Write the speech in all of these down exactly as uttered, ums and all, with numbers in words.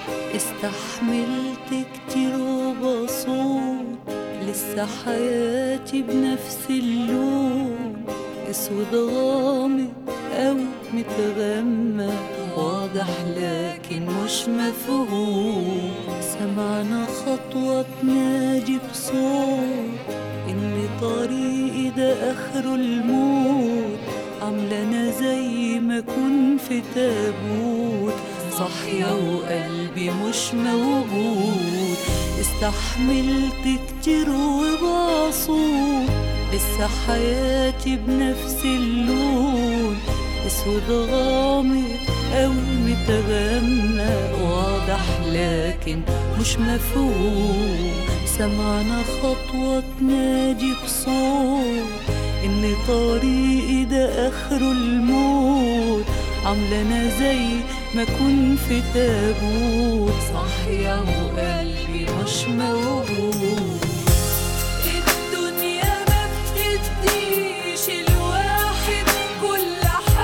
استحملت كتير وبصوت، لسه حياتي بنفس اللون، اسود غامق أو متغمق واضح لكن مش مفهوم. سمعنا خطوة تنادي بصوت إن طريقي ده آخره الموت، عاملة زي ما أكون في تابوت، صاحية وقلبي مش موجود. استحملت كتير وبصوت، لسه حياتي بنفس اللون، اسود غامق أو متغمق واضح لكن مش مفهوم. سمعنا خطوة تنادي بصوت إن طريقي ده آخره الموت، عاملة زي ما أكون في تابوت، صاحية وقلبي مش موجود. الدنيا ما بتديش الواحد كل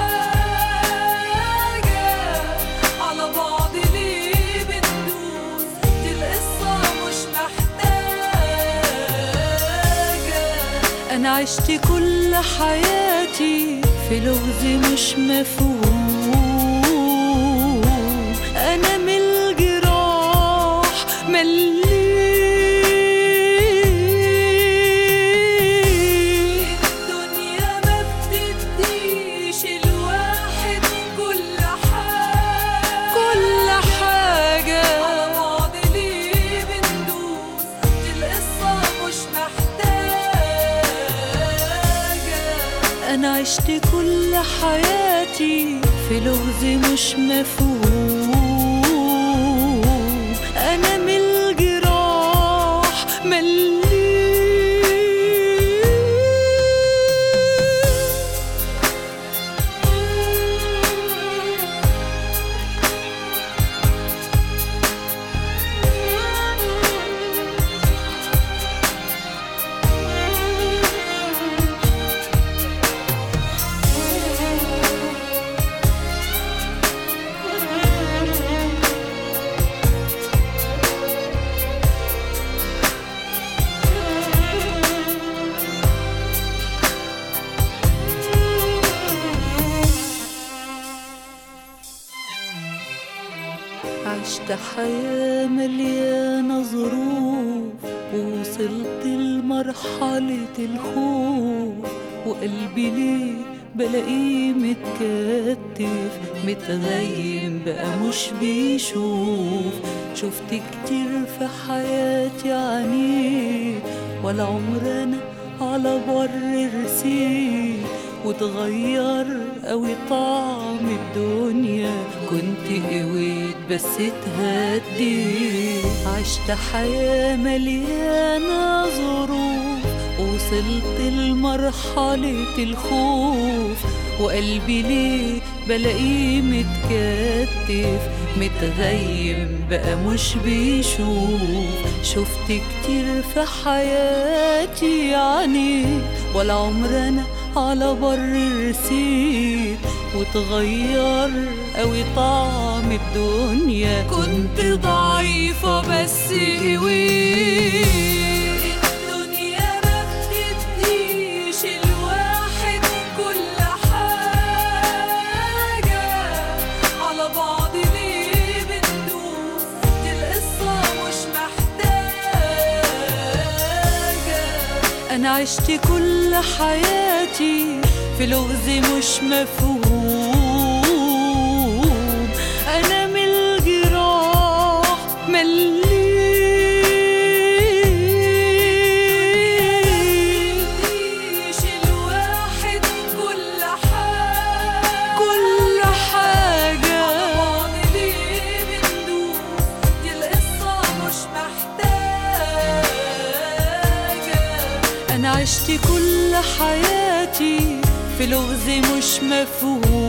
حاجة، على بعض ليه بندوس دي القصة مش محتاجة. أنا عشت كل حياتي في لغز مش مفهوم، أنا من الجراح مليت. الدنيا ما بتديش الواحد كل حاجة، كل حاجة على بعض ليه بندوس دي القصة مش محتاجة. أنا عشت كل حياتي في لغز مش مفهوم، أنا من الجراح مليت. عشت حياة مليانة ظروف، ووصلت لمرحلة الخوف، وقلبي ليه بلاقيه متكتف متغيم بقى مش بيشوف. شفت كتير في حياتي عنيد، ولا عمر أنا على بر رسيت، وتغير قوي طعم الدنيا، كنت قويت بس اتهديت. عشت حياة مليانة ظروف، وصلت لمرحلة الخوف، وقلبي ليه بلاقيه متكتف متغيم بقى مش بيشوف. شفت كتير في حياتي عنيد، ولا عمر أنا على بر رسيت، وتغير قوي طعم الدنيا، كنت ضعيفة بس قويت. الدنيا ما بتديش الواحد كل حاجة، على بعض ليه بندوس دي القصة مش محتاجة. أنا عشت كل حياتي في لغز مش مفهوم، أنا من الجراح مليت. مديش الواحد كل حاجة، كل حاجة على بعض ليه بندوس دي القصة مش محتاجة. أنا عشت كل حياتي في لغز مش مفهوم،